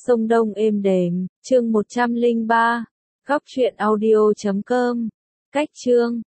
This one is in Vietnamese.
sông Đông êm đềm, chương 103, góc truyện audio.com, cách chương.